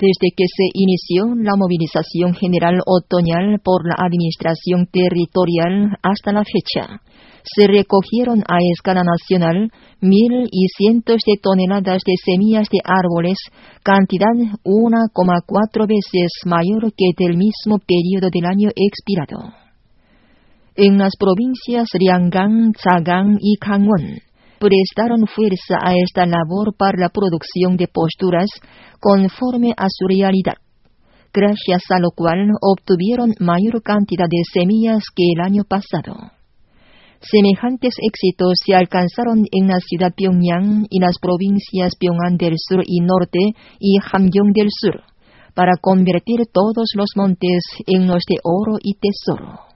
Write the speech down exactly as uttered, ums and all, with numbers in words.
Desde que se inició la movilización general otoñal por la Administración Territorial hasta la fecha, se recogieron a escala nacional mil y cientos de toneladas de semillas de árboles, cantidad una coma cuatro veces mayor que del mismo periodo del año expirado. En las provincias Lianggang, Chagang y Gangwon, prestaron fuerza a esta labor para la producción de posturas conforme a su realidad, gracias a lo cual obtuvieron mayor cantidad de semillas que el año pasado. Semejantes éxitos se alcanzaron en la ciudad Pyongyang y las provincias Pyongan del Sur y Norte y Hamgyong del Sur, para convertir todos los montes en los de oro y tesoro.